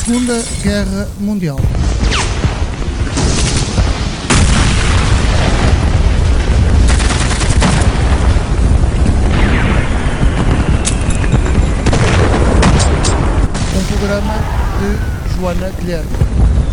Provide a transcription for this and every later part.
Segunda Guerra Mundial. Um programa de Joana Guilherme.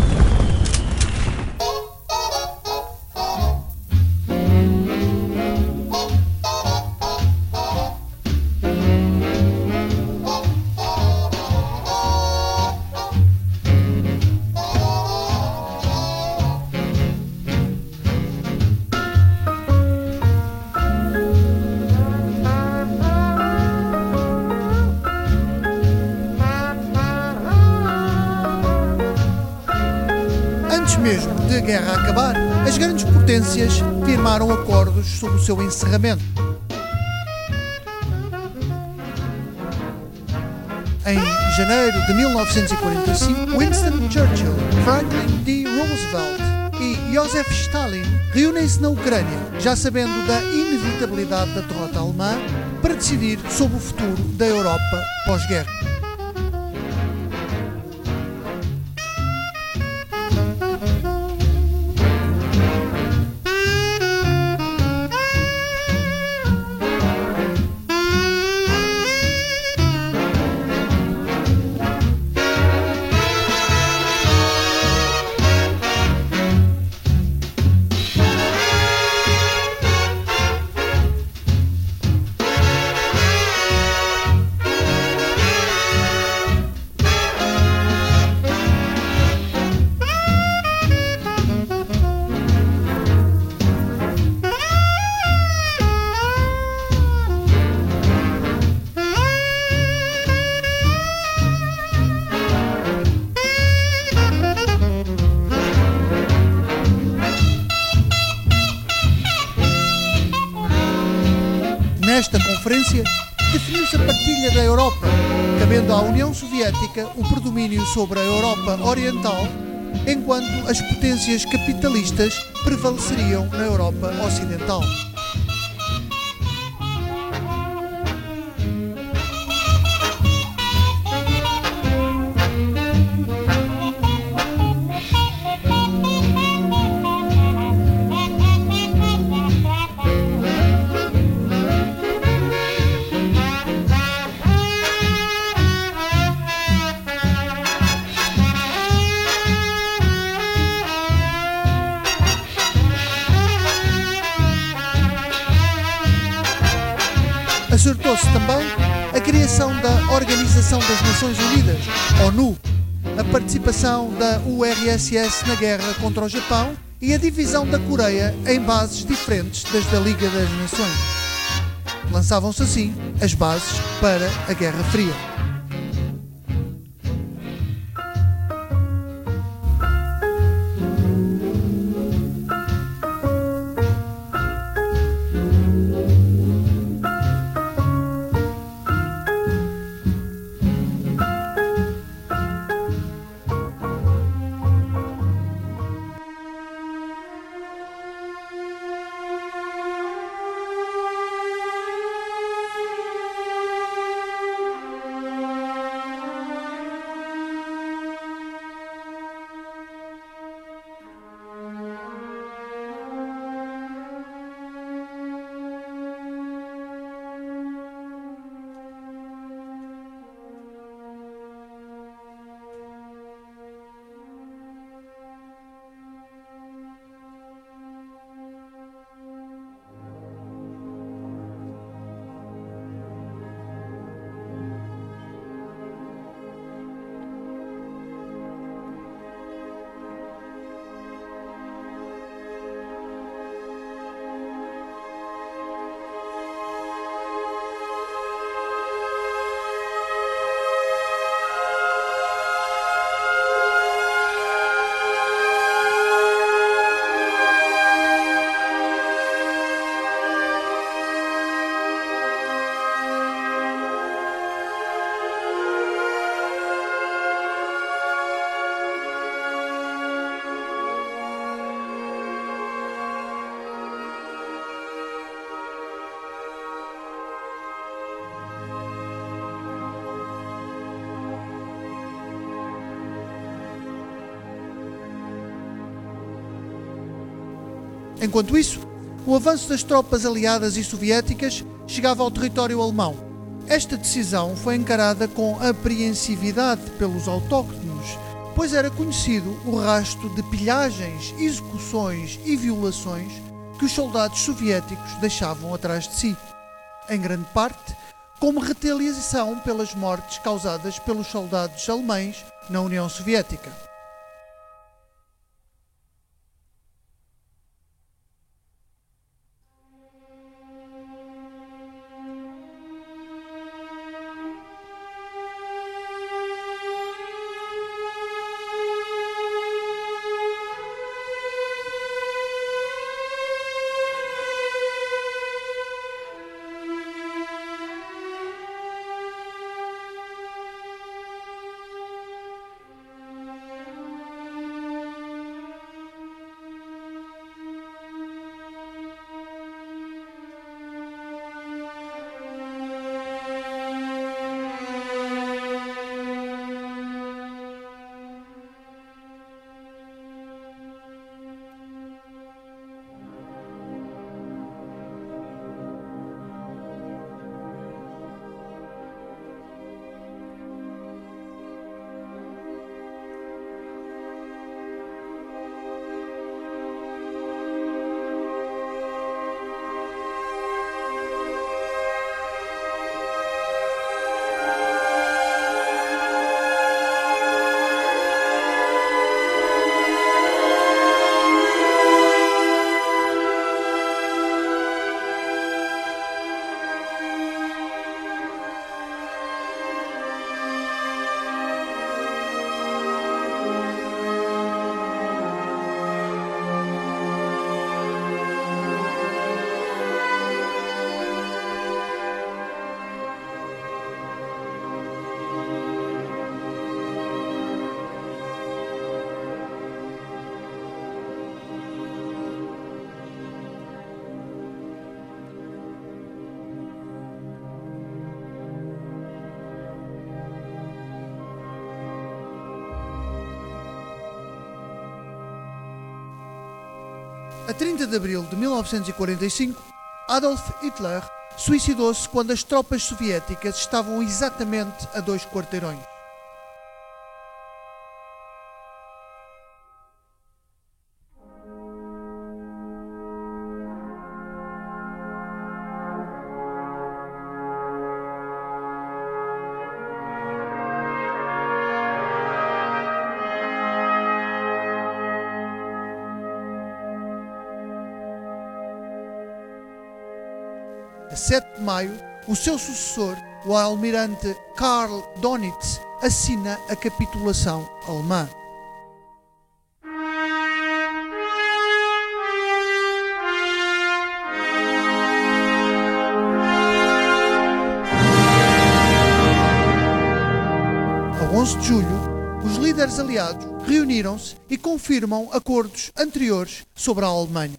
Antes mesmo de a guerra acabar, as grandes potências firmaram acordos sobre o seu encerramento. Em janeiro de 1945, Winston Churchill, Franklin D. Roosevelt e Joseph Stalin reúnem-se na Ucrânia, já sabendo da inevitabilidade da derrota alemã, para decidir sobre o futuro da Europa pós-guerra. Nesta conferência, definiu-se a partilha da Europa, cabendo à União Soviética o predomínio sobre a Europa Oriental, enquanto as potências capitalistas prevaleceriam na Europa Ocidental. Acertou-se também a criação da Organização das Nações Unidas, ONU, a participação da URSS na guerra contra o Japão e a divisão da Coreia em bases diferentes das da Liga das Nações. Lançavam-se assim as bases para a Guerra Fria. Enquanto isso, o avanço das tropas aliadas e soviéticas chegava ao território alemão. Esta decisão foi encarada com apreensividade pelos autóctonos, pois era conhecido o rastro de pilhagens, execuções e violações que os soldados soviéticos deixavam atrás de si, em grande parte como retaliação pelas mortes causadas pelos soldados alemães na União Soviética. A 30 de abril de 1945, Adolf Hitler suicidou-se quando as tropas soviéticas estavam exatamente a 2 quarteirões. A 7 de maio, o seu sucessor, o almirante Karl Dönitz, assina a capitulação alemã. A 11 de julho, os líderes aliados reuniram-se e confirmam acordos anteriores sobre a Alemanha.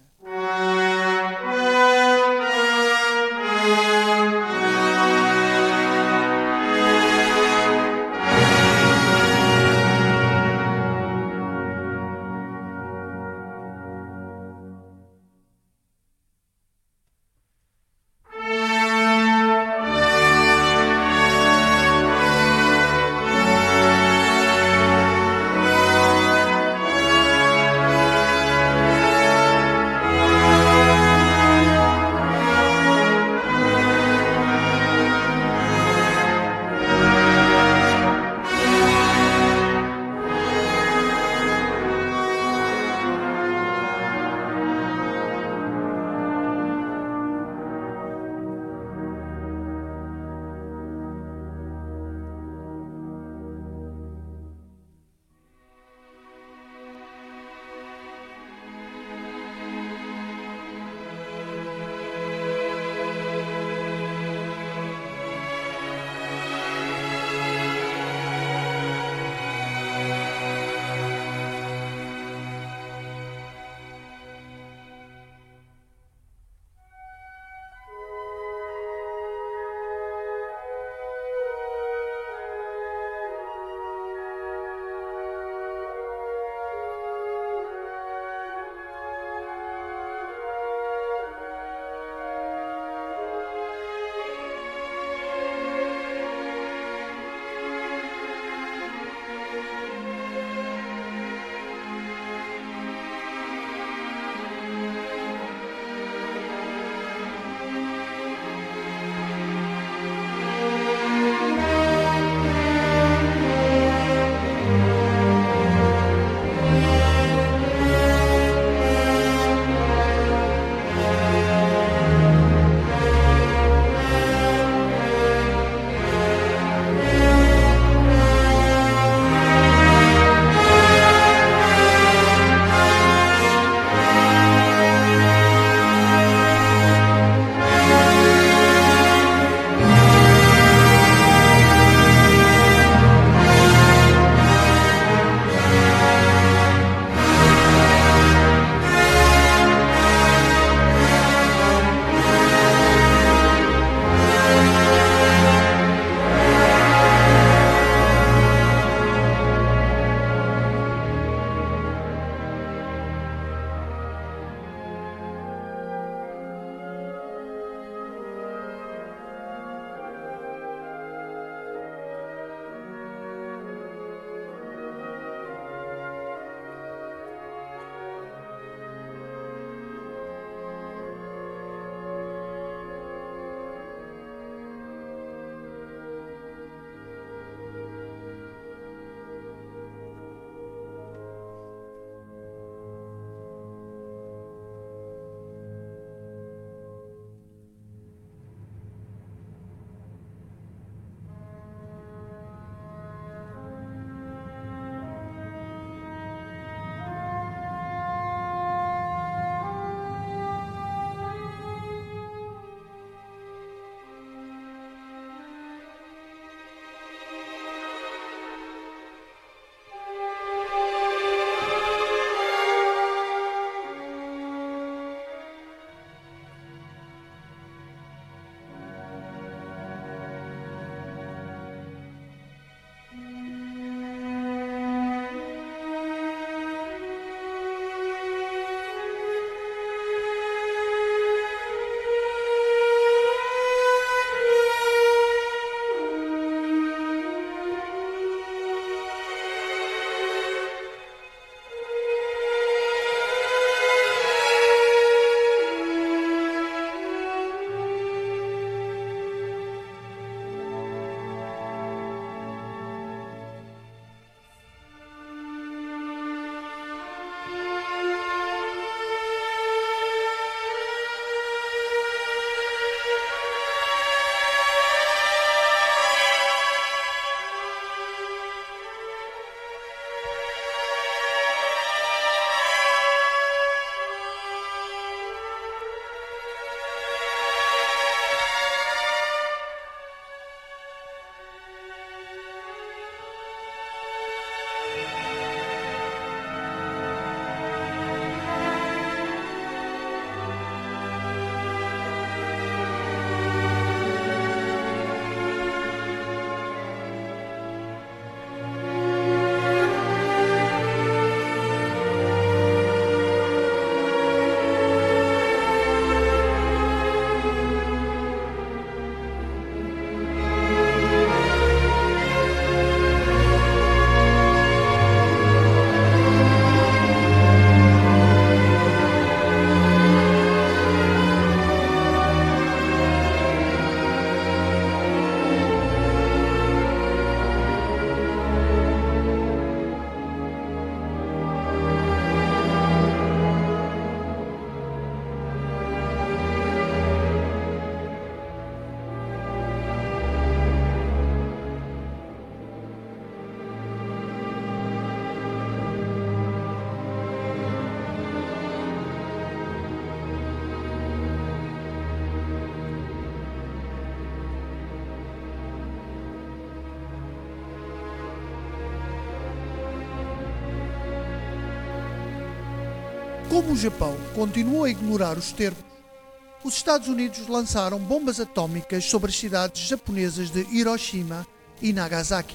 Como o Japão continuou a ignorar os termos, os Estados Unidos lançaram bombas atómicas sobre as cidades japonesas de Hiroshima e Nagasaki.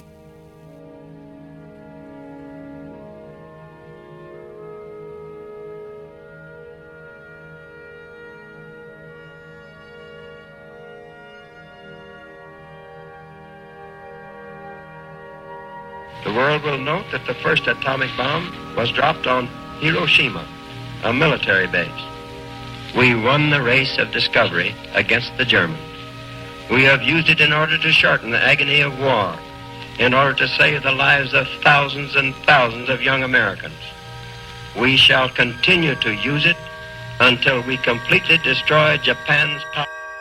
The world will note that the first atomic bomb was dropped on Hiroshima, a military base. We won the race of discovery against the Germans. We have used it in order to shorten the agony of war, in order to save the lives of thousands and thousands of young Americans. We shall continue to use it until we completely destroy Japan's power.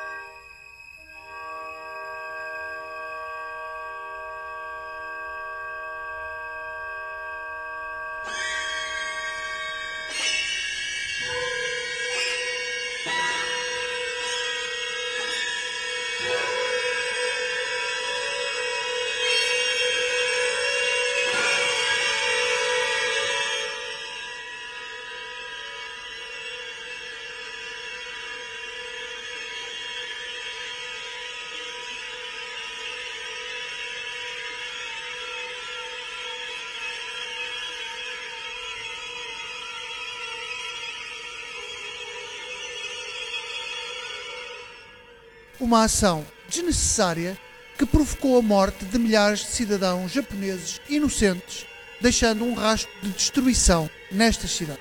Uma ação desnecessária que provocou a morte de milhares de cidadãos japoneses inocentes, deixando um rastro de destruição nestas cidades.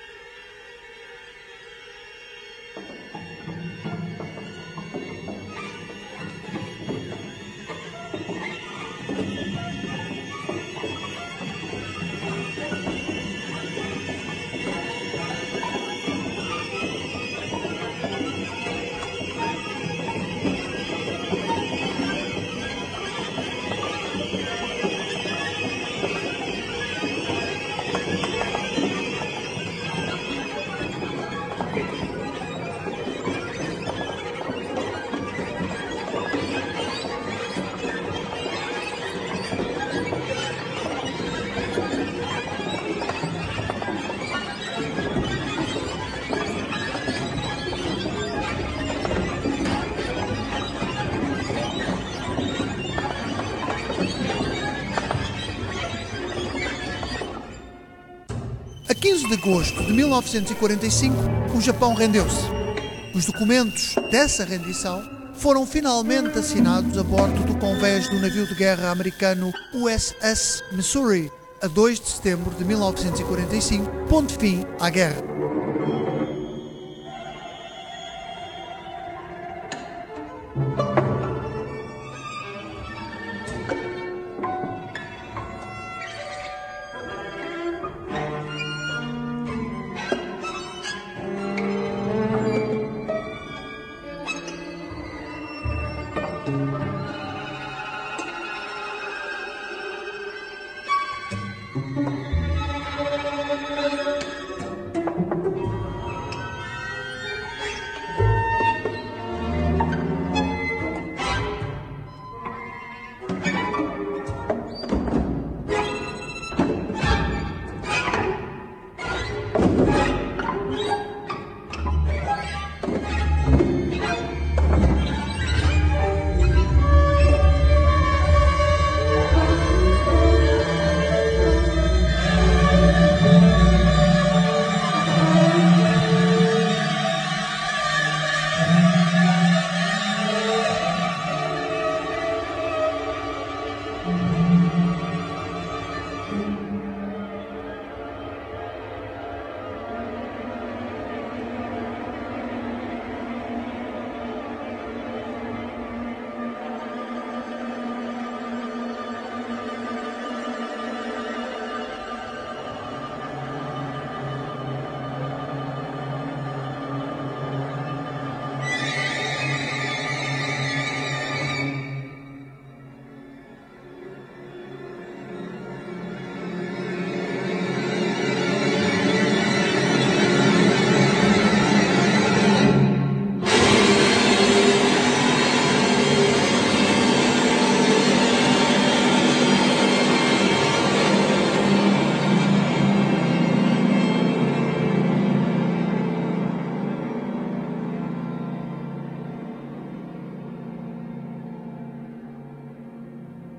A 15 de agosto de 1945, o Japão rendeu-se. Os documentos dessa rendição foram finalmente assinados a bordo do convés do navio de guerra americano USS Missouri, a 2 de setembro de 1945, pondo fim à guerra.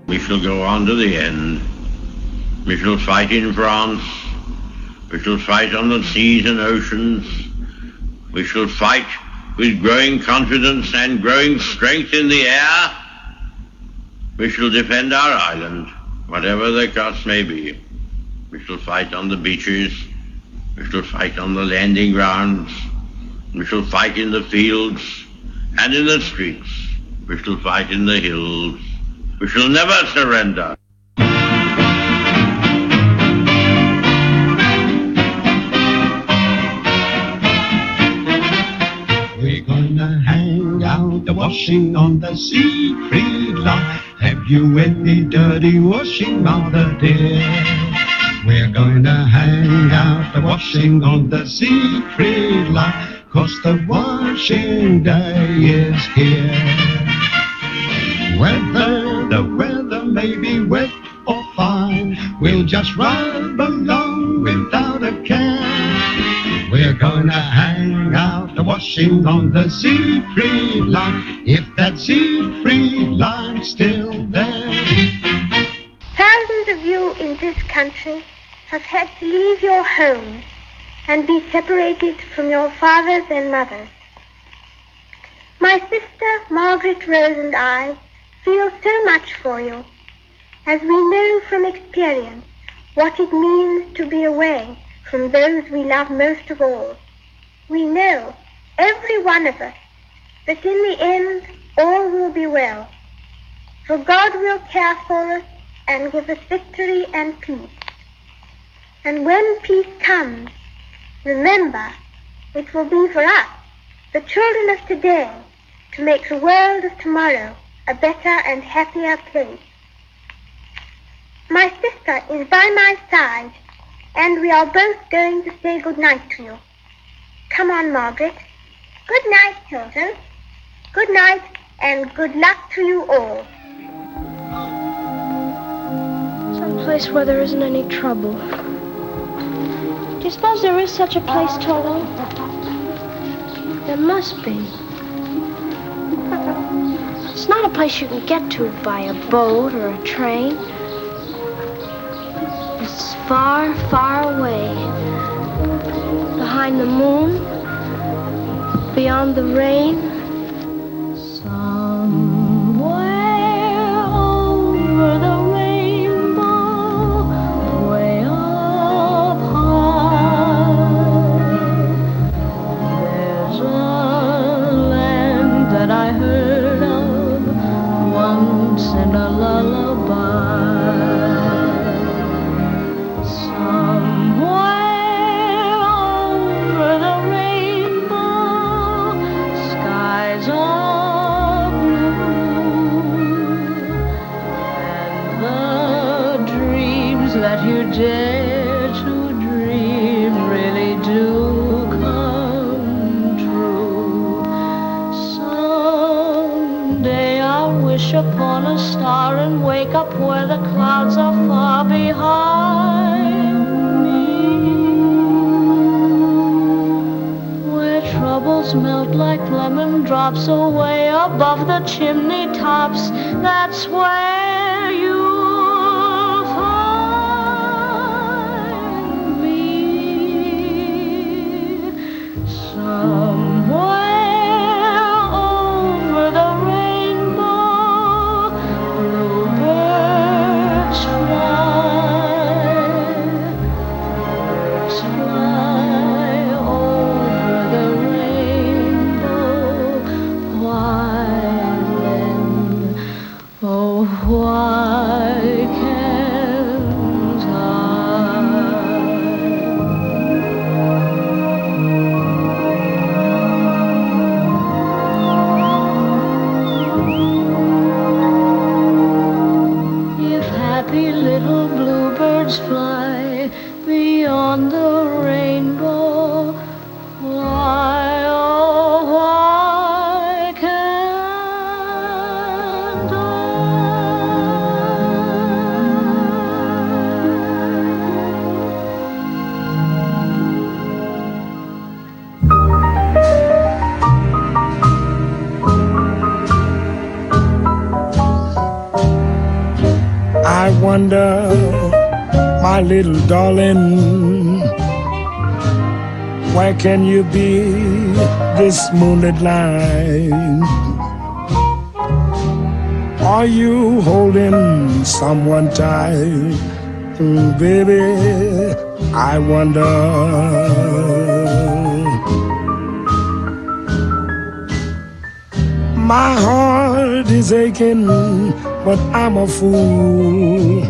We shall go on to the end. We shall fight in France. We shall fight on the seas and oceans. We shall fight with growing confidence and growing strength in the air. We shall defend our island, whatever the cost may be. We shall fight on the beaches. We shall fight on the landing grounds. We shall fight in the fields and in the streets. We shall fight in the hills. We shall never surrender. We're gonna hang out the washing on the Siegfried Line. Have you any dirty washing, mother dear? We're gonna hang out the washing on the Siegfried Line, 'cause the washing day is here. Whether the weather may be wet or fine, we'll just ride along without a care. We're gonna hang out the washing on the Siegfried Line, if that Siegfried Line's still there. Thousands of you in this country have had to leave your homes and be separated from your fathers and mothers. My sister Margaret Rose and I feel so much for you, as we know from experience what it means to be away from those we love most of all. We know, every one of us, that in the end all will be well, for God will care for us and give us victory and peace. And when peace comes, remember, it will be for us, the children of today, to make the world of tomorrow a better and happier place. My sister is by my side, and we are both going to say good night to you. Come on, Margaret. Good night, children. Good night, and good luck to you all. Some place where there isn't any trouble. Do you suppose there is such a place, Toto? There must be. It's not a place you can get to by a boat or a train. It's far, far away. Behind the moon, beyond the rain. Somewhere over the rainbow, way up high, there's a land that I heard of once in a lullaby. That you dare to dream really do come true. Someday I'll wish upon a star and wake up where the clouds are far behind me, where troubles melt like lemon drops away above the chimney tops. That's where you I wonder, my little darling, where can you be this moonlit night? Are you holding someone tight? Baby, I wonder. My heart is aching, but I'm a fool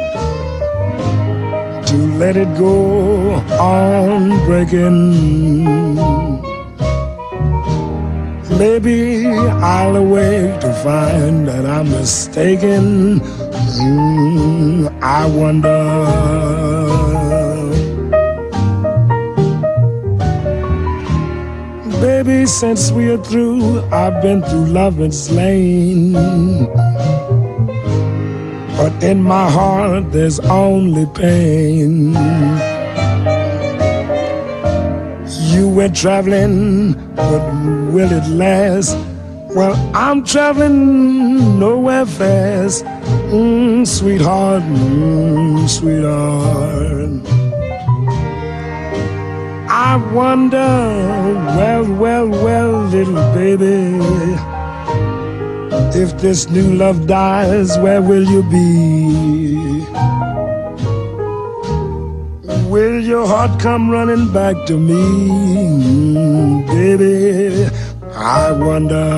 to let it go on breaking. Maybe I'll awake to find that I'm mistaken. I wonder. Baby, since we are through, I've been through love's lane. But in my heart there's only pain. You went traveling, but will it last? Well, I'm traveling nowhere fast. Sweetheart, sweetheart. I wonder, well, little baby, if this new love dies, where will you be? Will your heart come running back to me? Baby, I wonder.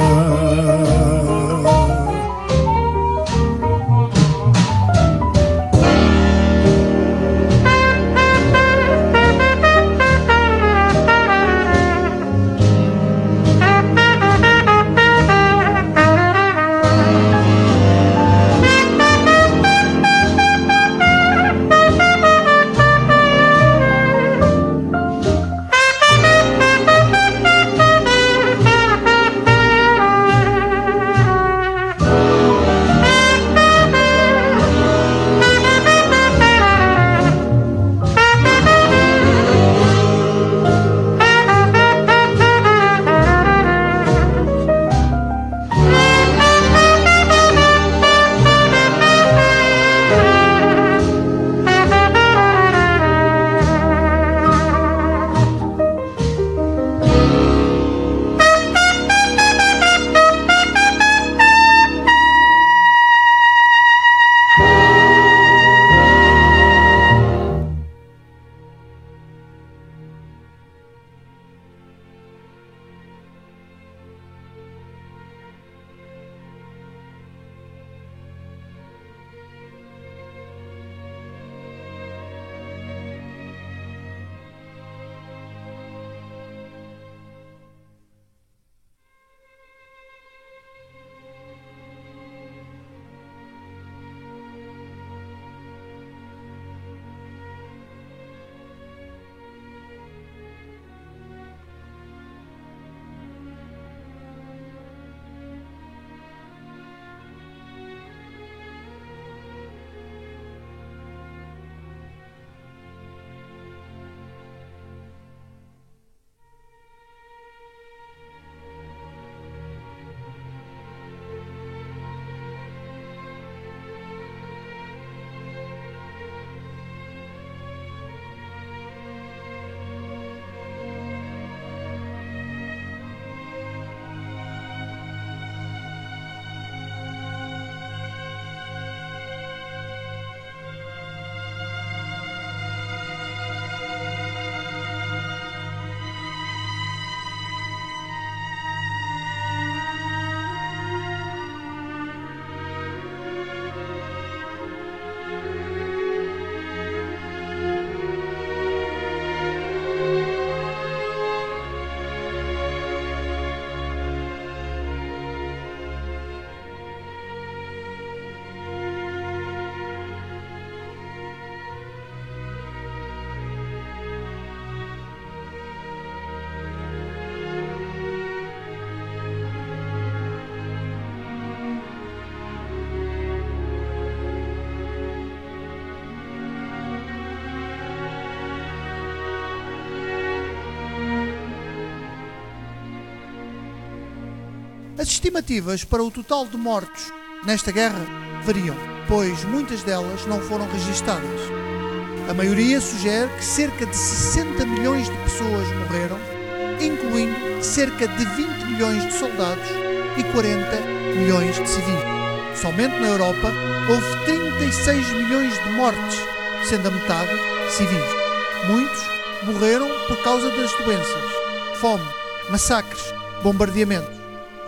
As estimativas para o total de mortos nesta guerra variam, pois muitas delas não foram registadas. A maioria sugere que cerca de 60 milhões de pessoas morreram, incluindo cerca de 20 milhões de soldados e 40 milhões de civis. Somente na Europa houve 36 milhões de mortes, sendo a metade civis. Muitos morreram por causa das doenças, fome, massacres, bombardeamentos.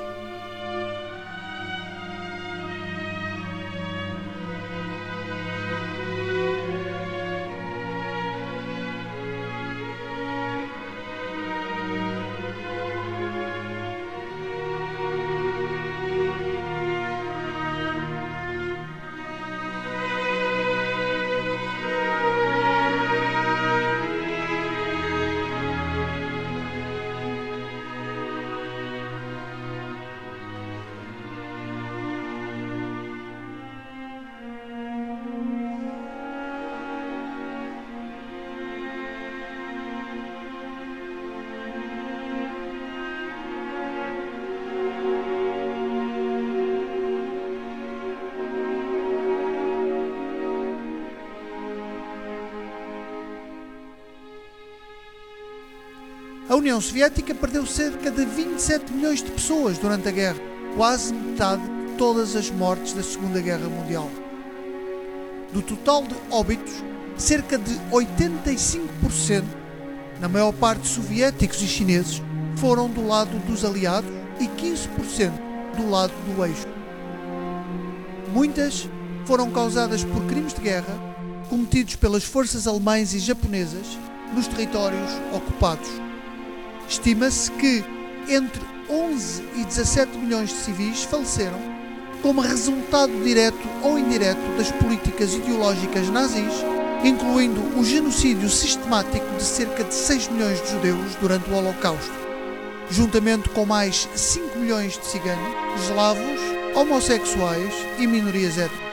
A União Soviética perdeu cerca de 27 milhões de pessoas durante a guerra, quase metade de todas as mortes da Segunda Guerra Mundial. Do total de óbitos, cerca de 85%, na maior parte soviéticos e chineses, foram do lado dos aliados e 15% do lado do eixo. Muitas foram causadas por crimes de guerra cometidos pelas forças alemãs e japonesas nos territórios ocupados. Estima-se que entre 11 e 17 milhões de civis faleceram como resultado direto ou indireto das políticas ideológicas nazis, incluindo o genocídio sistemático de cerca de 6 milhões de judeus durante o Holocausto, juntamente com mais 5 milhões de ciganos, eslavos, homossexuais e minorias étnicas.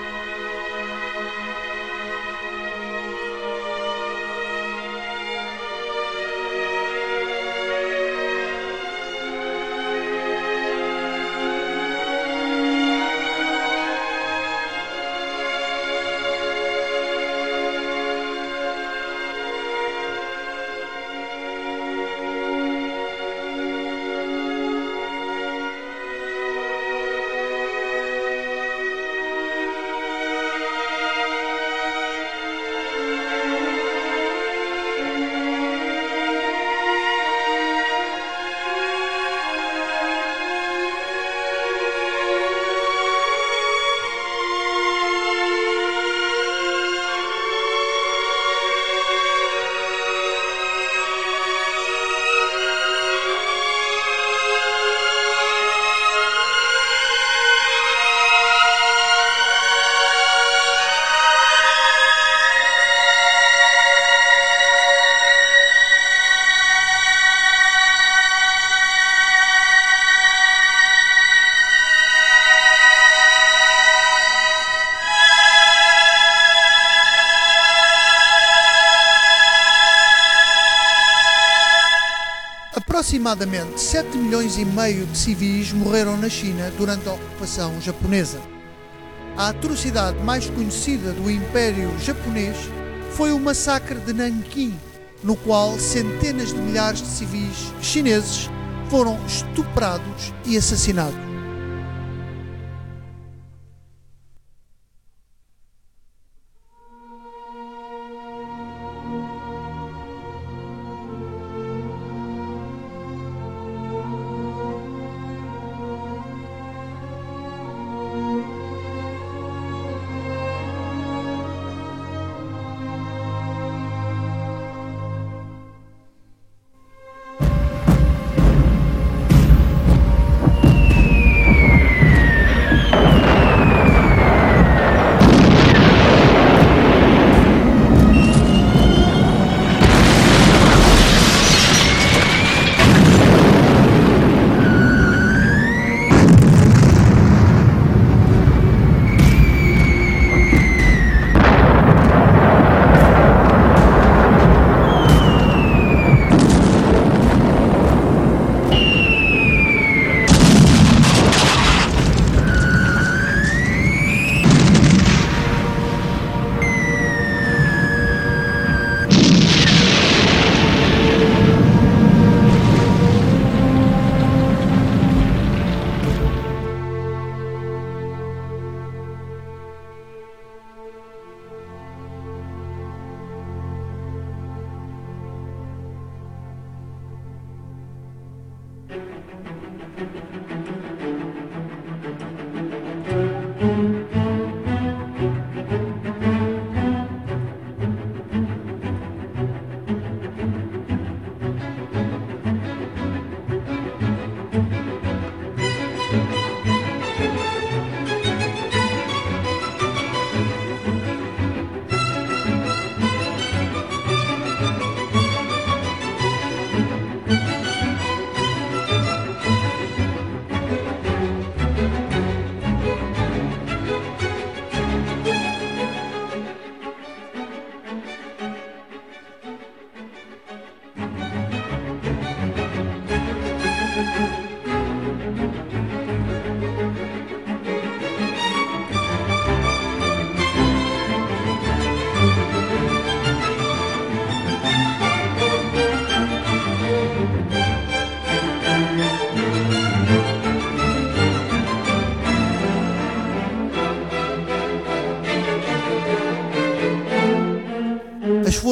Aproximadamente 7 milhões e meio de civis morreram na China durante a ocupação japonesa. A atrocidade mais conhecida do Império Japonês foi o massacre de Nanquim, no qual centenas de milhares de civis chineses foram estuprados e assassinados.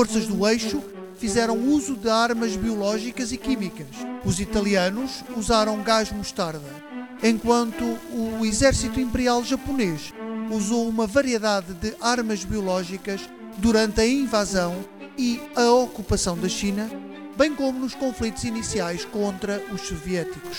forças do eixo fizeram uso de armas biológicas e químicas. Os italianos usaram gás mostarda, enquanto o exército imperial japonês usou uma variedade de armas biológicas durante a invasão e a ocupação da China, bem como nos conflitos iniciais contra os soviéticos.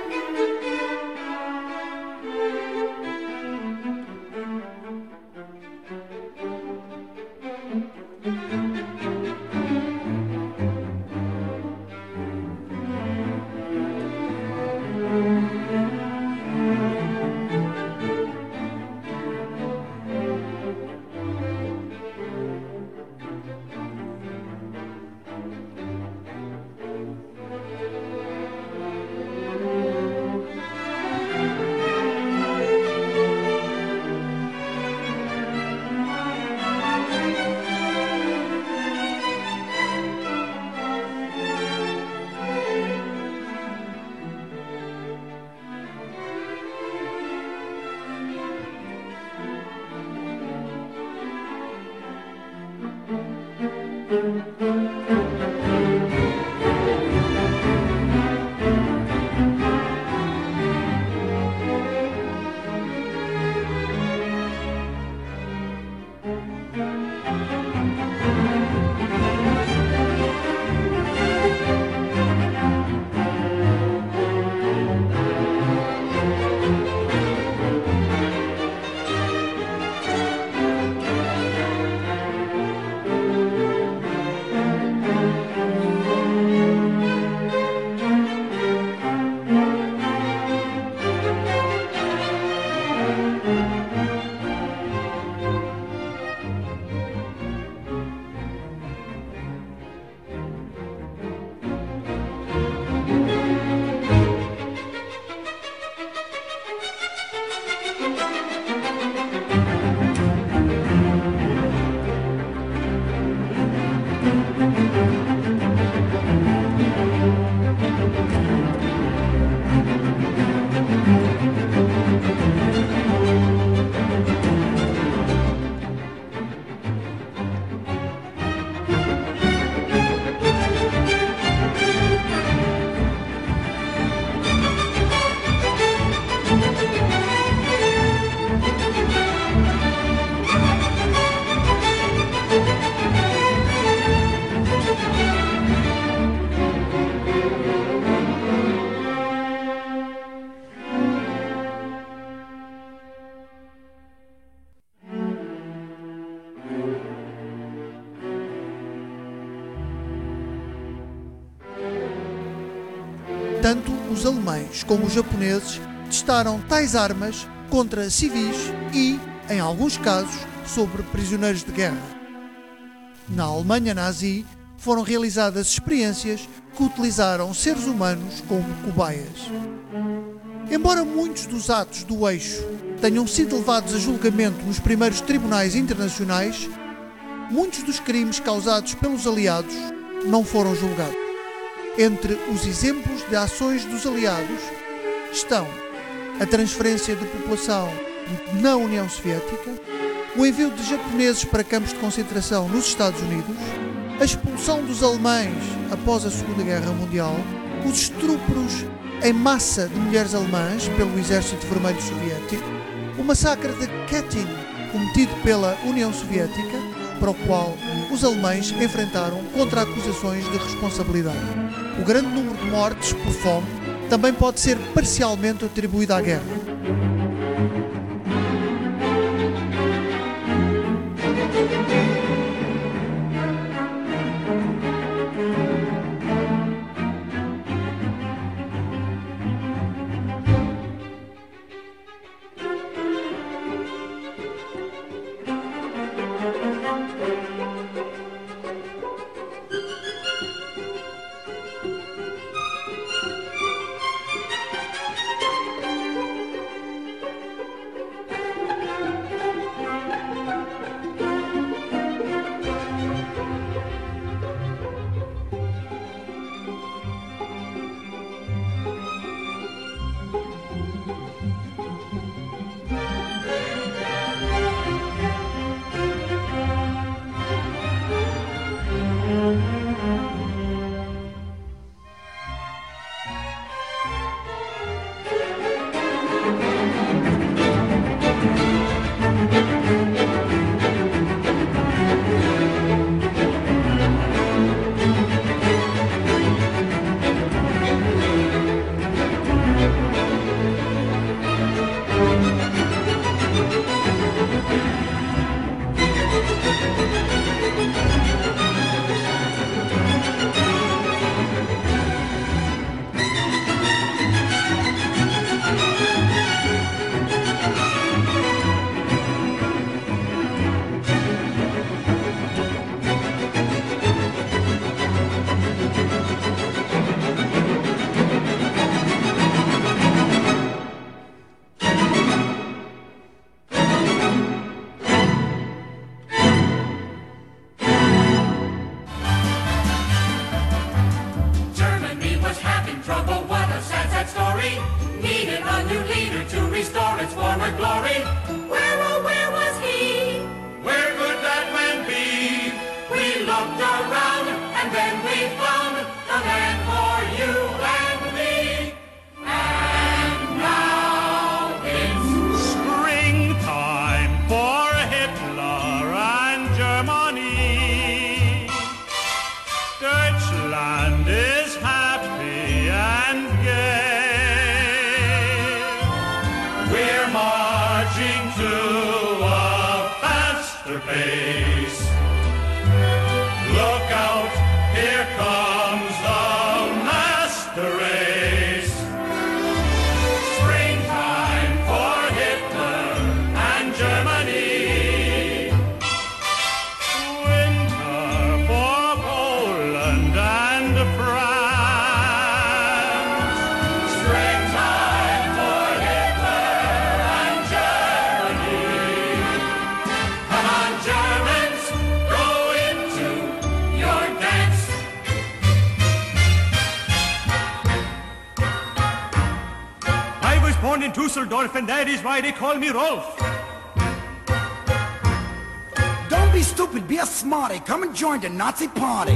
Tanto os alemães como os japoneses testaram tais armas contra civis e, em alguns casos, sobre prisioneiros de guerra. Na Alemanha nazi foram realizadas experiências que utilizaram seres humanos como cobaias. Embora muitos dos atos do eixo tenham sido levados a julgamento nos primeiros tribunais internacionais, muitos dos crimes causados pelos aliados não foram julgados. Entre os exemplos de ações dos aliados estão a transferência de população na União Soviética, o envio de japoneses para campos de concentração nos Estados Unidos, a expulsão dos alemães após a Segunda Guerra Mundial, os estupros em massa de mulheres alemãs pelo Exército Vermelho Soviético, o massacre de Katyn cometido pela União Soviética, para o qual os alemães enfrentaram contra-acusações de responsabilidade. O grande número de mortes por fome também pode ser parcialmente atribuído à guerra. In Dusseldorf, and that is why they call me Rolf. Don't be stupid, be a smarty. Come and join the Nazi party.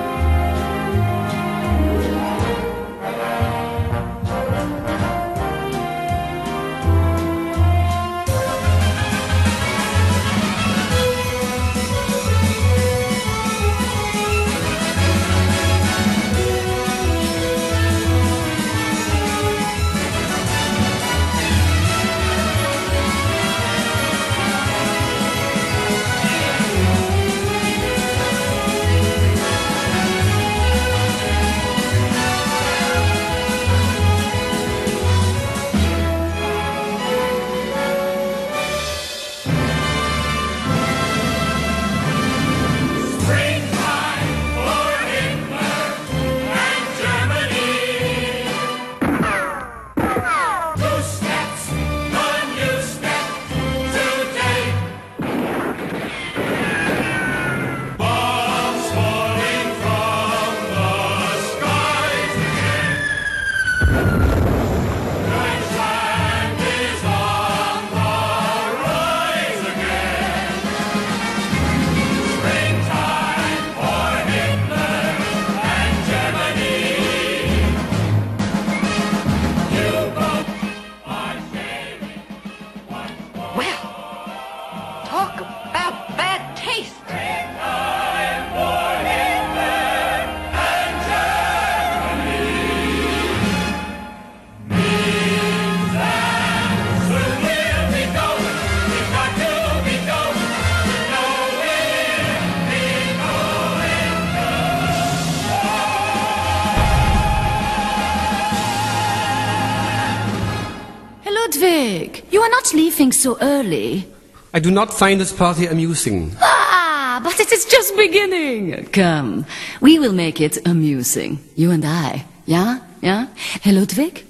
Ludwig, you are not leaving so early. I do not find this party amusing. Ah, but it is just beginning. Come, we will make it amusing. You and I. Yeah? Yeah? Hey, Ludwig,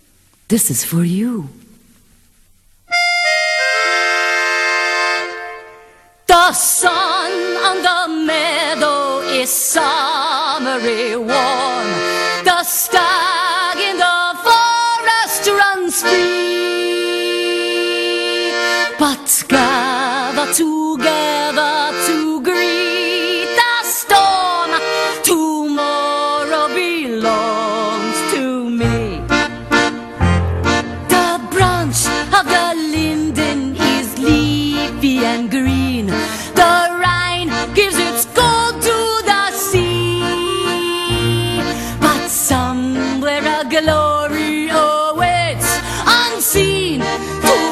this is for you. The sun on the meadow is summery warm. The stag in the forest runs free. But gather together to greet the storm. Tomorrow belongs to me. The branch of the linden is leafy and green. The Rhine gives its gold to the sea. But somewhere a glory awaits unseen.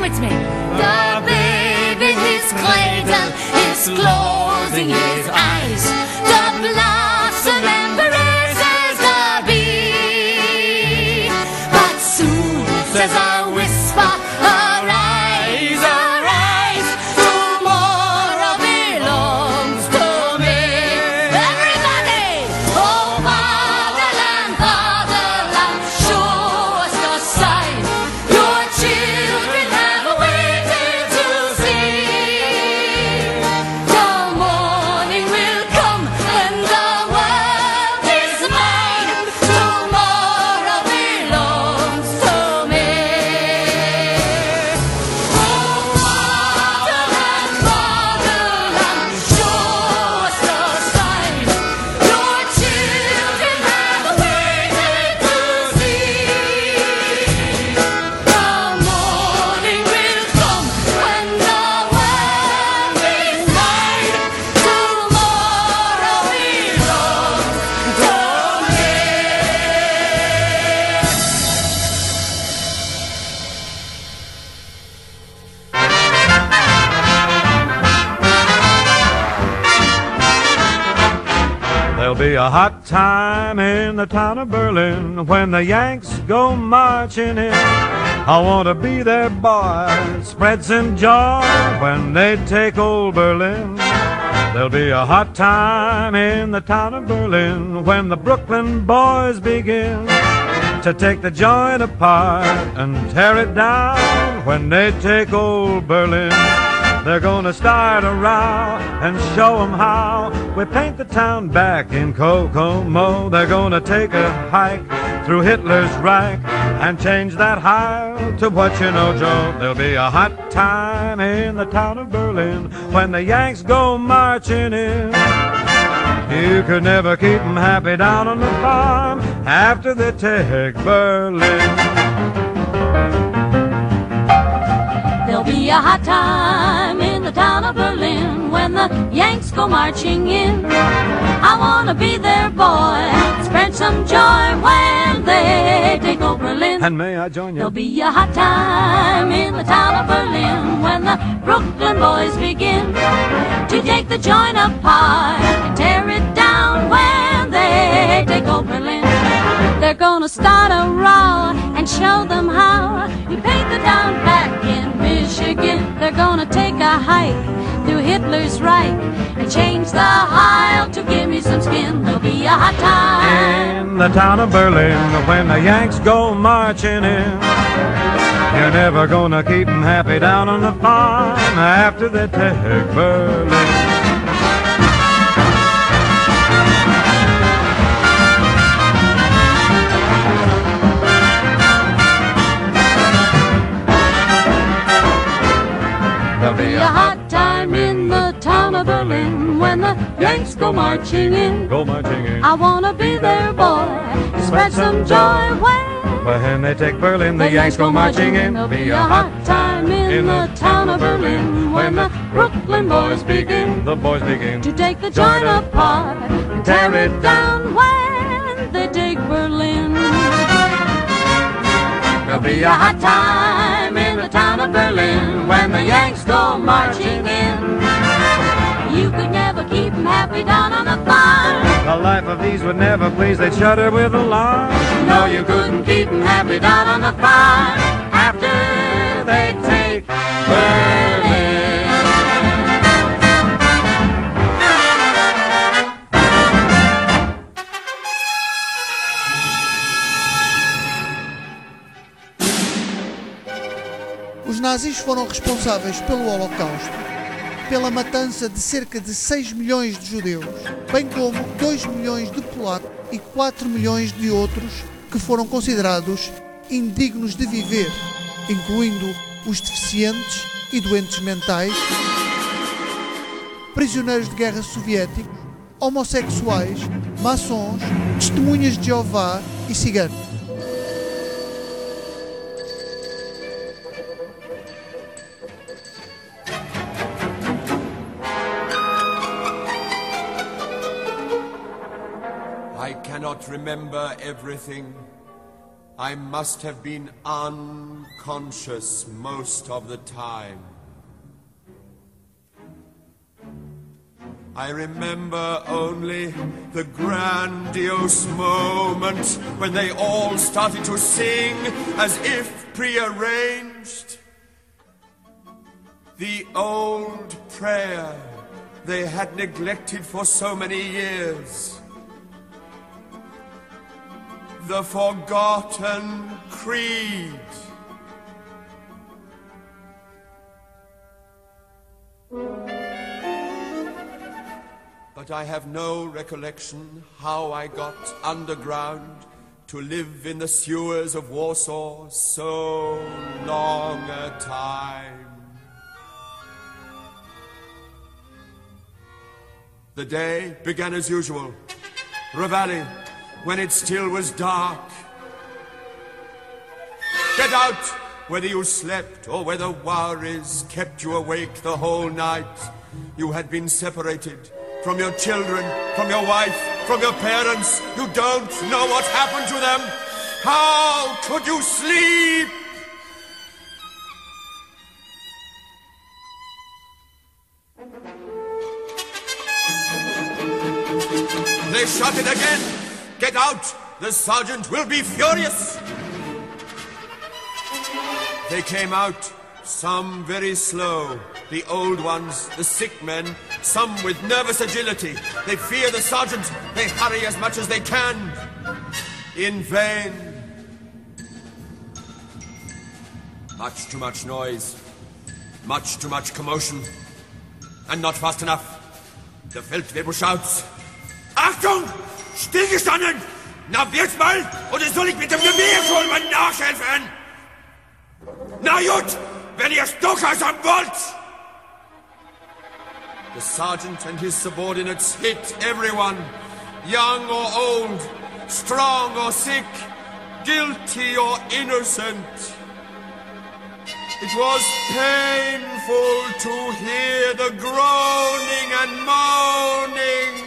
with me. The babe in his cradle is closing his eyes. The blossom embraces the bee. But soon says a whisper, arise, arise. Tomorrow belongs to me. Everybody! Oh, fatherland, fatherland, show us the sign. Your children have waited to see. The morning will come and the world is mine. Tomorrow belongs to me. Oh, fatherland, fatherland, show us the sign. Your children have waited to see. The morning will come when the world is mine. Tomorrow belongs to me. There'll be a hot time in the town of Berlin when the Yanks go marching in. I want to be their boy, spread some joy when they take old Berlin. There'll be a hot time in the town of Berlin when the Brooklyn boys begin to take the joint apart and tear it down when they take old Berlin. They're gonna start a row and show 'em how we paint the town back in Kokomo. They're gonna take a hike through Hitler's Reich and change that Heil to what you know, Joe. There'll be a hot time in the town of Berlin when the Yanks go marching in. You could never keep 'em happy down on the farm after they take Berlin. There'll be a hot time in the town of Berlin when the Yanks go marching in. I wanna be their boy, spread some joy when they take over Berlin. And may I join you? There'll be a hot time in the town of Berlin when the Brooklyn boys begin to take the joint apart and tear it down when they take over Berlin. They're gonna start a row and show them how you paint the town back in Michigan. They're gonna take a hike through Hitler's Reich and change the Heil to give me some skin. There'll be a hot time in the town of Berlin when the Yanks go marching in. You're never gonna keep 'em happy down on the farm after they take Berlin. There'll be a hot time in the town of Berlin when the Yanks go marching in. Go marching in. I wanna be their boy, spread some joy when they take Berlin. The Yanks go marching in. There'll be a hot time in the town of Berlin when the Brooklyn boys begin. The boys begin to take the joint apart and tear it down when they take Berlin. There'll be a hot time in the town of Berlin when the Yanks go marching in. You could never keep 'em happy down on the farm. The life of these would never please, they'd shudder with alarm. No, you couldn't keep 'em happy down on the farm after they take Berlin. Os nazis foram responsáveis pelo Holocausto, pela matança de cerca de 6 milhões de judeus, bem como 2 milhões de polacos e 4 milhões de outros que foram considerados indignos de viver, incluindo os deficientes e doentes mentais, prisioneiros de guerra soviéticos, homossexuais, maçons, testemunhas de Jeová e ciganos. I cannot remember everything, I must have been unconscious most of the time. I remember only the grandiose moment when they all started to sing as if prearranged. The old prayer they had neglected for so many years. The forgotten creed. But I have no recollection how I got underground to live in the sewers of Warsaw so long a time. The day began as usual, Reveille, when it still was dark. Get out, whether you slept or whether worries kept you awake the whole night. You had been separated from your children, from your wife, from your parents. You don't know what happened to them. How could you sleep? They shouted again. Get out! The sergeant will be furious! They came out, some very slow, the old ones, the sick men, some with nervous agility. They fear the sergeant. They hurry as much as they can. In vain. Much too much noise. Much too much commotion. And not fast enough. The Feldwebel shouts. Achtung! Stillgestanden! Na, wird's mal! Oder soll ich mit dem Gewehr schon mal nachhelfen? Na gut, wenn ihr Stockhausern wollt! The sergeant and his subordinates hit everyone, young or old, strong or sick, guilty or innocent. It was painful to hear the groaning and moaning.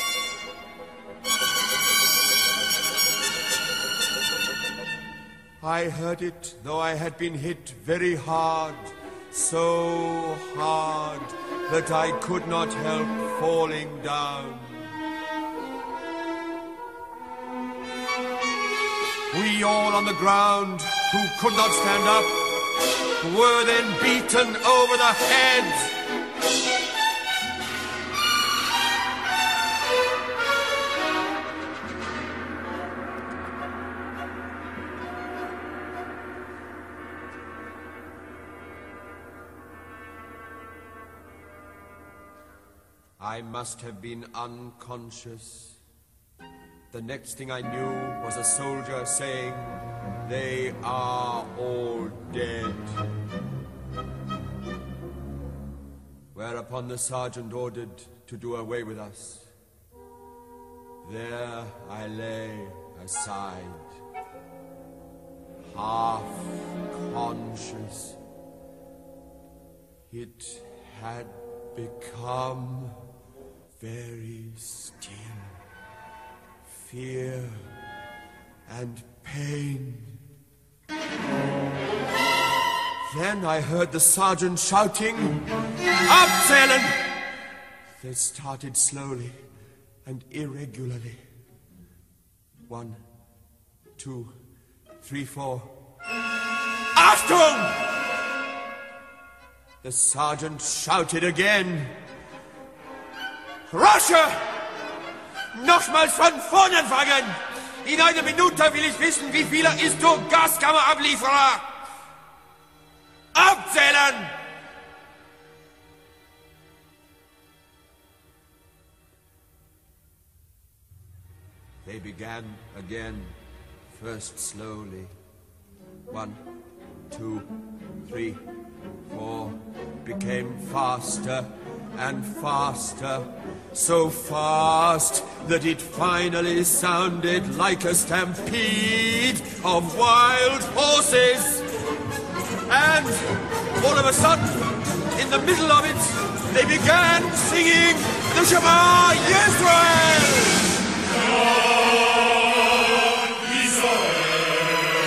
I heard it, though I had been hit very hard, so hard that I could not help falling down. We all on the ground, who could not stand up, were then beaten over the head. I must have been unconscious. The next thing I knew was a soldier saying, "They are all dead." Whereupon the sergeant ordered to do away with us. There I lay aside, half conscious. It had become very still. Fear and pain. Then I heard the sergeant shouting, "Abzählen!" They started slowly and irregularly. 1, 2, 3, 4. Achtung! The sergeant shouted again. Russia! Nochmals von vorne fangen! In einer Minute will ich wissen, wie viele ist du Gaskammer-Ablieferer! Abzählen! They began again, first slowly. 1, 2, 3, 4, became faster and faster, so fast that it finally sounded like a stampede of wild horses. And all of a sudden, in the middle of it, they began singing the Shema Yisrael!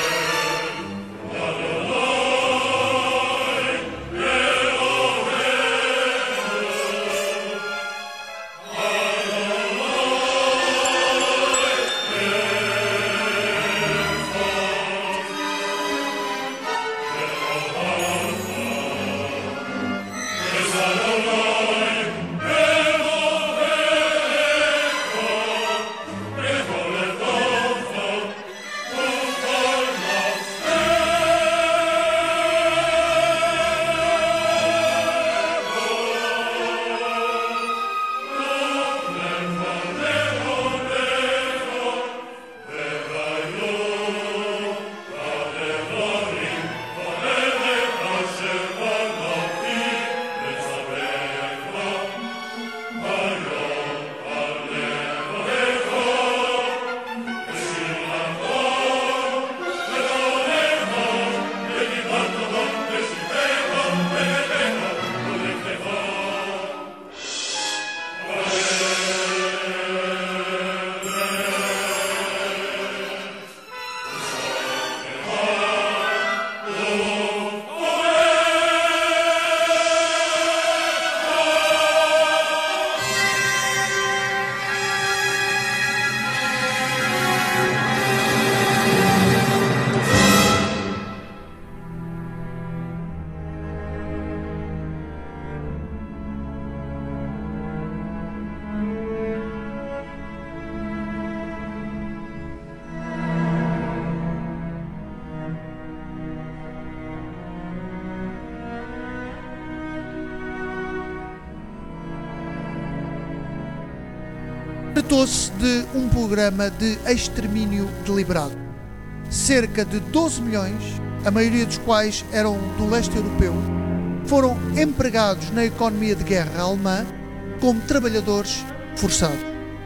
tratou-se de um programa de extermínio deliberado. Cerca de 12 milhões, a maioria dos quais eram do leste europeu, foram empregados na economia de guerra alemã como trabalhadores forçados.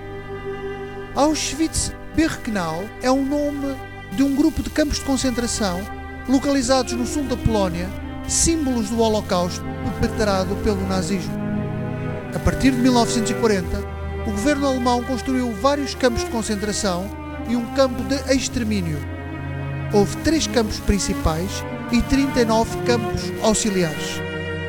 Auschwitz-Birkenau é o nome de um grupo de campos de concentração localizados no sul da Polónia, símbolos do Holocausto perpetrado pelo nazismo. A partir de 1940, o governo alemão construiu vários campos de concentração e um campo de extermínio. Houve 3 campos principais e 39 campos auxiliares.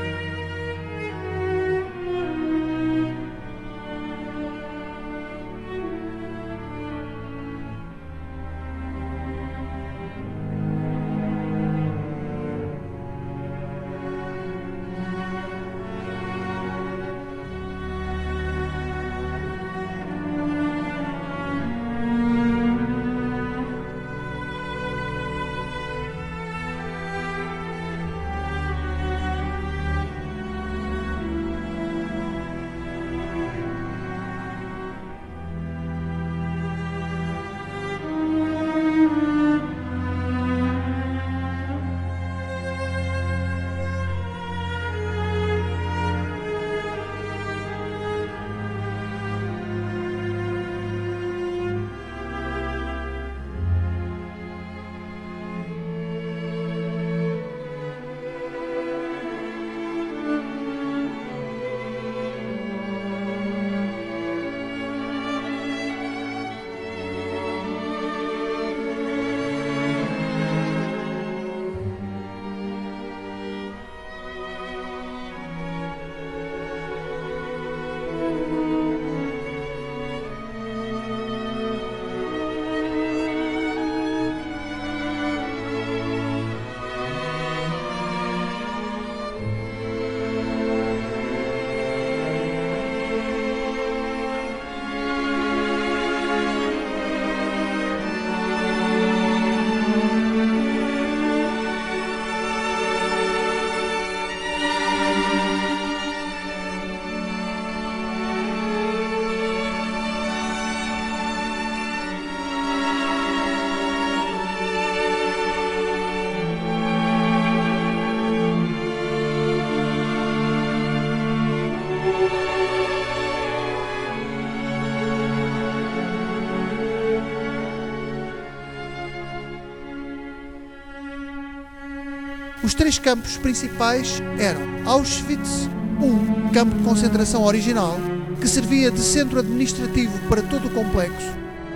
Os 3 campos principais eram Auschwitz I, campo de concentração original, que servia de centro administrativo para todo o complexo.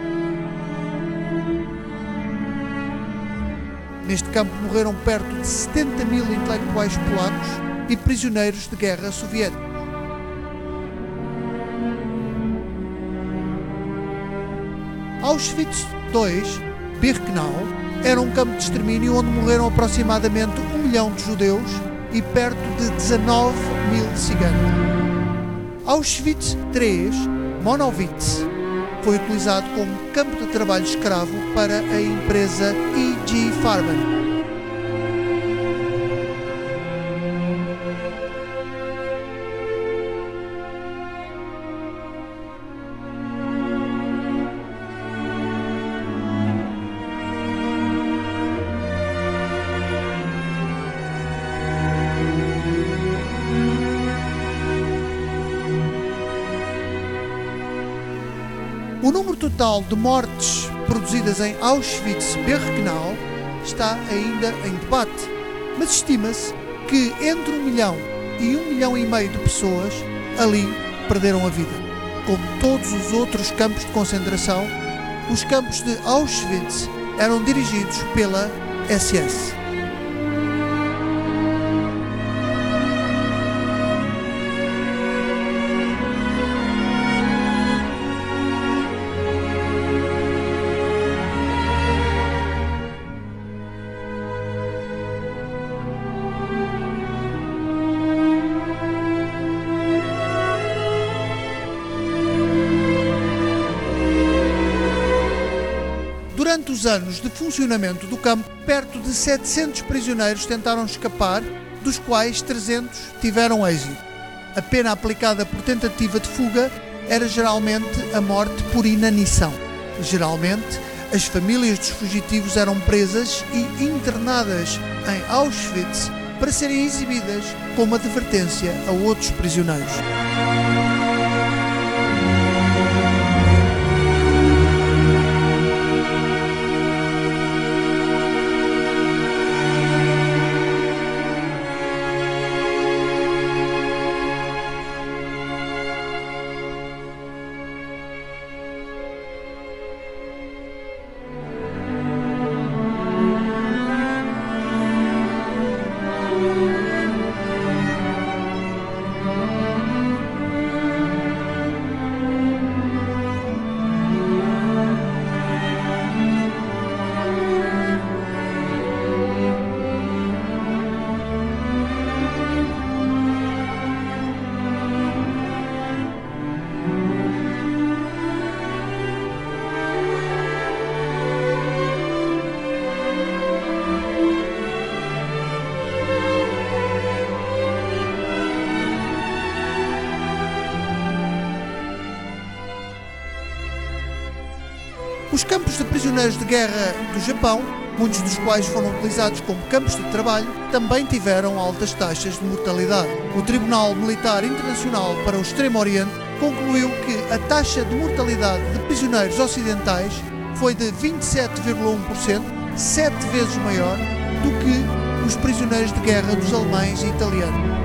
Neste campo morreram perto de 70 mil intelectuais polacos e prisioneiros de guerra soviéticos. Auschwitz II, Birkenau, era um campo de extermínio onde morreram aproximadamente 1 milhão de judeus e perto de 19 mil ciganos. Auschwitz III, Monowitz, foi utilizado como campo de trabalho escravo para a empresa E.G. Farben. O número total de mortes produzidas em Auschwitz-Birkenau está ainda em debate, mas estima-se que entre 1 milhão e 1,5 milhão de pessoas ali perderam a vida. Como todos os outros campos de concentração, os campos de Auschwitz eram dirigidos pela SS. Durante os anos de funcionamento do campo, perto de 700 prisioneiros tentaram escapar, dos quais 300 tiveram êxito. A pena aplicada por tentativa de fuga era geralmente a morte por inanição. Geralmente, as famílias dos fugitivos eram presas e internadas em Auschwitz para serem exibidas como advertência a outros prisioneiros. Os campos de prisioneiros de guerra do Japão, muitos dos quais foram utilizados como campos de trabalho, também tiveram altas taxas de mortalidade. O Tribunal Militar Internacional para o Extremo Oriente concluiu que a taxa de mortalidade de prisioneiros ocidentais foi de 27,1%, 7 vezes maior do que os prisioneiros de guerra dos alemães e italianos.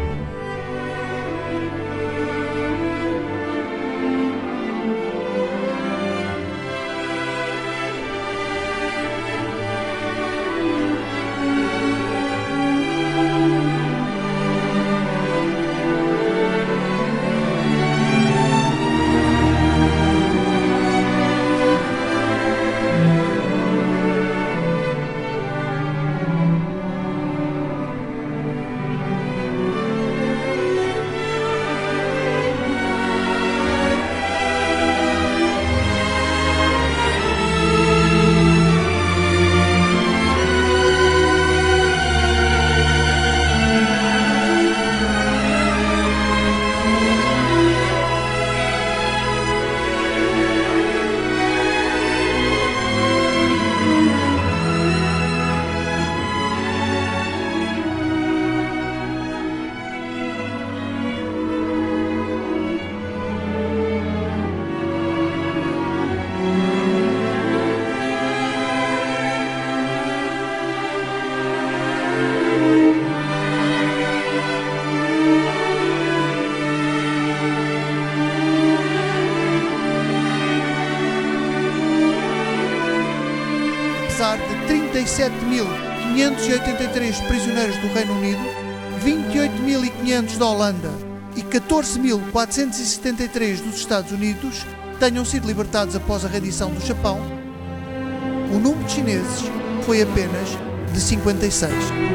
Apesar de 37.583 prisioneiros do Reino Unido, 28.500 da Holanda e 14.473 dos Estados Unidos tenham sido libertados após a rendição do Japão, o número de chineses foi apenas de 56.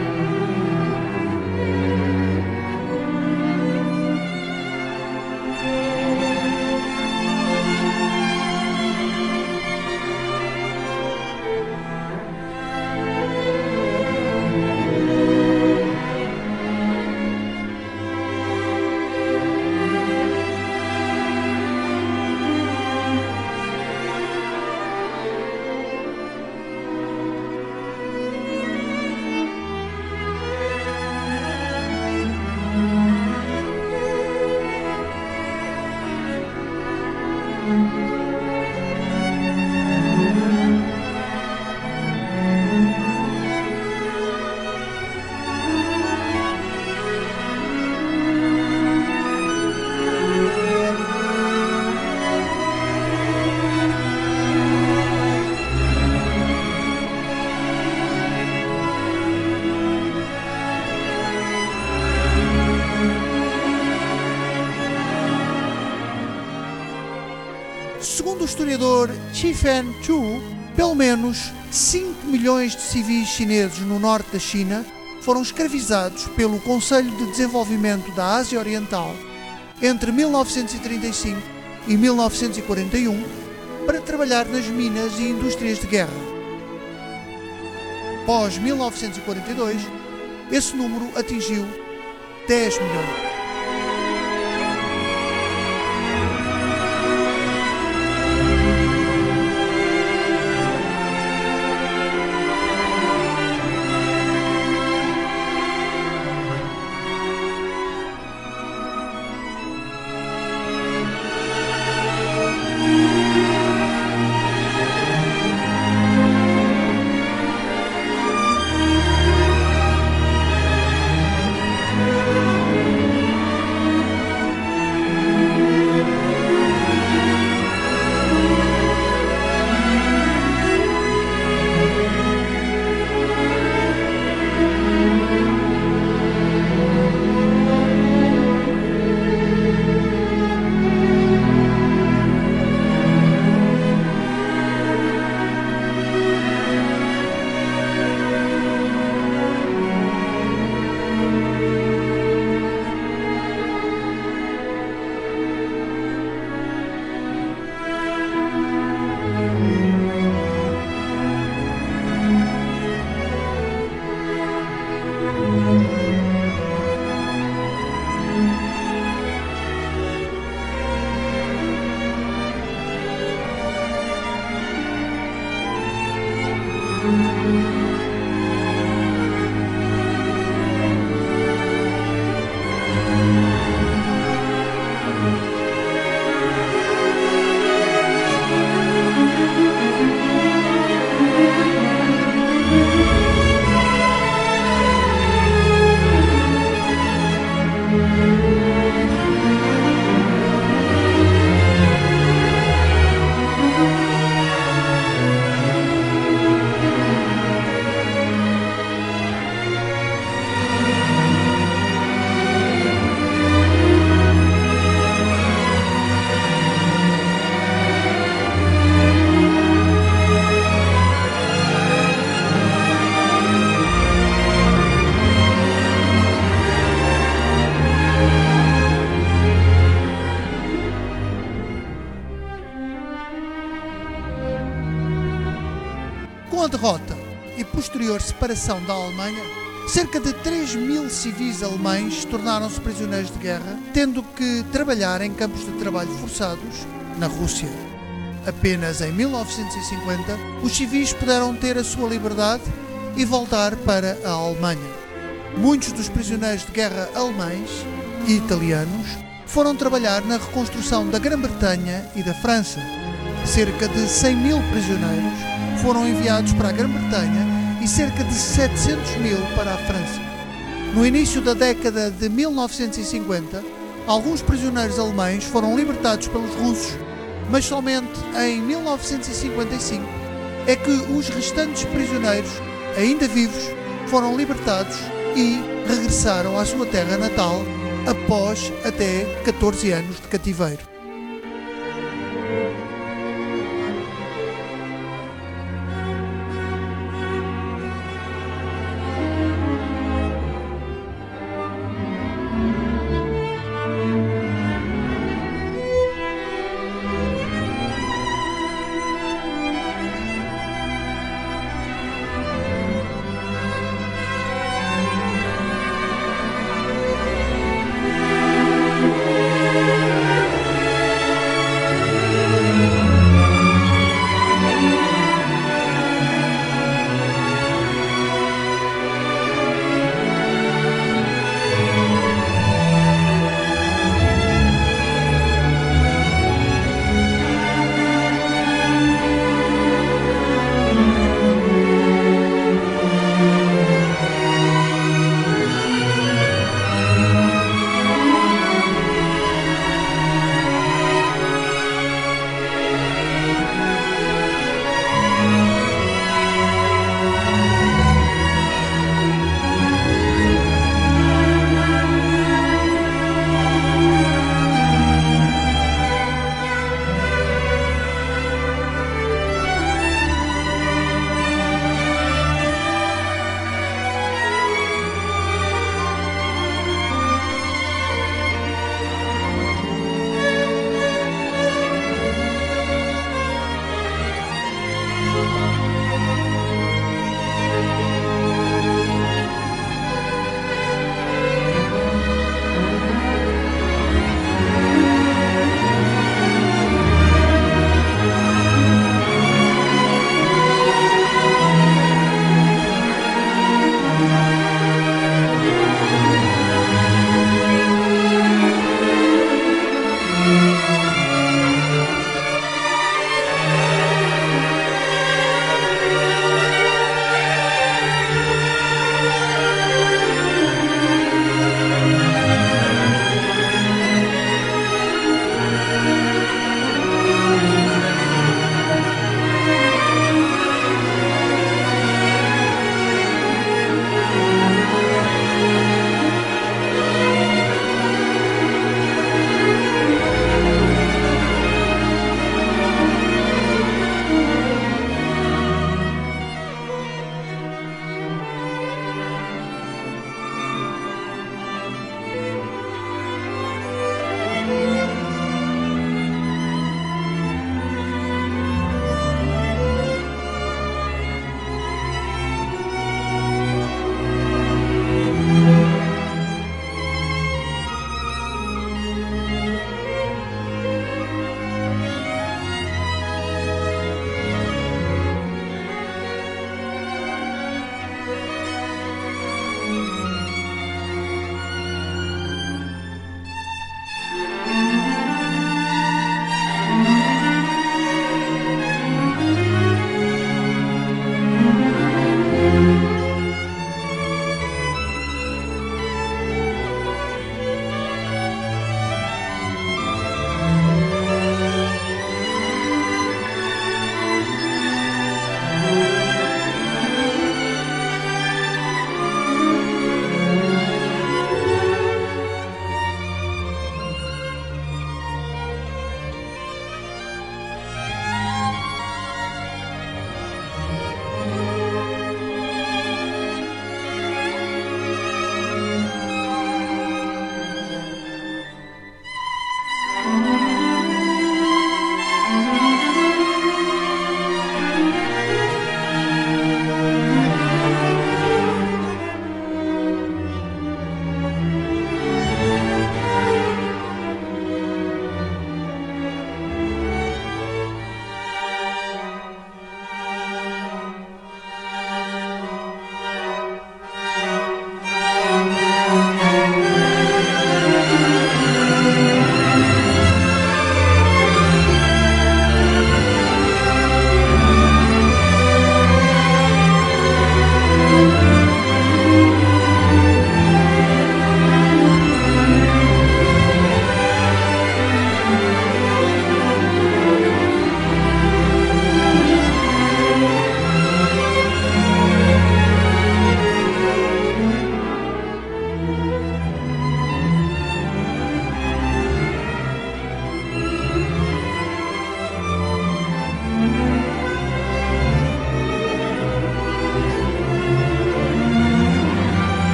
Segundo o historiador Chi-Fan Chu, pelo menos 5 milhões de civis chineses no norte da China foram escravizados pelo Conselho de Desenvolvimento da Ásia Oriental entre 1935 e 1941 para trabalhar nas minas e indústrias de guerra. Pós 1942, esse número atingiu 10 milhões. posterior separação da Alemanha, cerca de 3.000 civis alemães tornaram-se prisioneiros de guerra, tendo que trabalhar em campos de trabalho forçados na Rússia. Apenas em 1950, os civis puderam ter a sua liberdade e voltar para a Alemanha. Muitos dos prisioneiros de guerra alemães e italianos foram trabalhar na reconstrução da Grã-Bretanha e da França. Cerca de 100.000 prisioneiros foram enviados para a Grã-Bretanha e cerca de 700.000 para a França. No início da década de 1950, alguns prisioneiros alemães foram libertados pelos russos, mas somente em 1955 é que os restantes prisioneiros, ainda vivos, foram libertados e regressaram à sua terra natal após até 14 anos de cativeiro.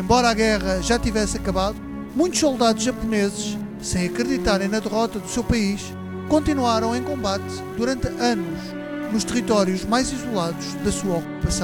embora a guerra já tivesse acabado, muitos soldados japoneses, sem acreditarem na derrota do seu país, continuaram em combate durante anos nos territórios mais isolados da sua ocupação.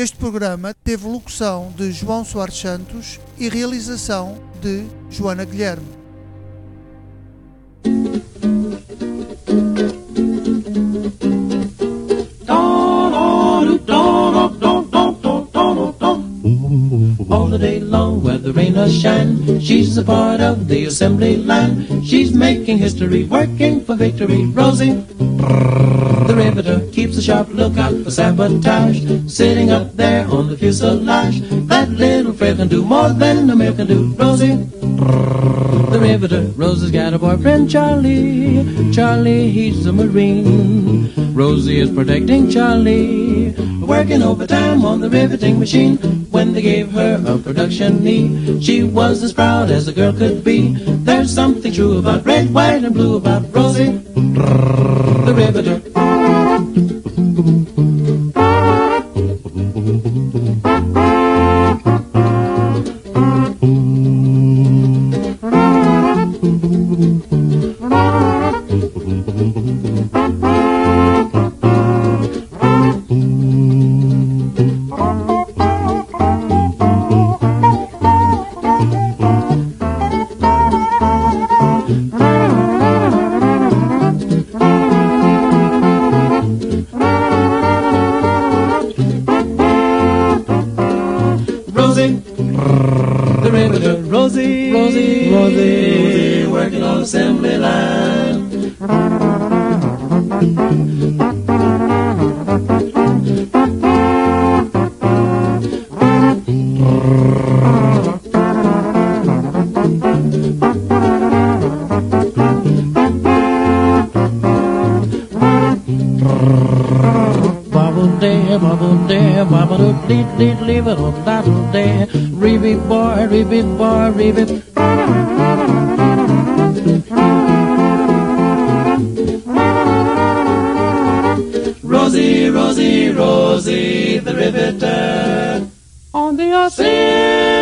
Este programa teve locução de João Soares Santos e realização de Joana Guilherme. All the day long, whether rain or shine, she's a part of the assembly line. She's making history, working for victory. Rosie, the riveter, keeps a sharp lookout for sabotage. Sitting up there on the fuselage, that little frail can do more than a male can do. Rosie, the riveter. Rosie's got a boyfriend, Charlie. Charlie, he's a Marine. Rosie is protecting Charlie, working overtime on the riveting machine. When they gave her a production knee, she was as proud as a girl could be. There's something true about red, white, and blue about Rosie, the riveter. Rosie, working on assembly line. Leave it on that day. Reevy boy, reevy. Rosie, the riveter on the ocean.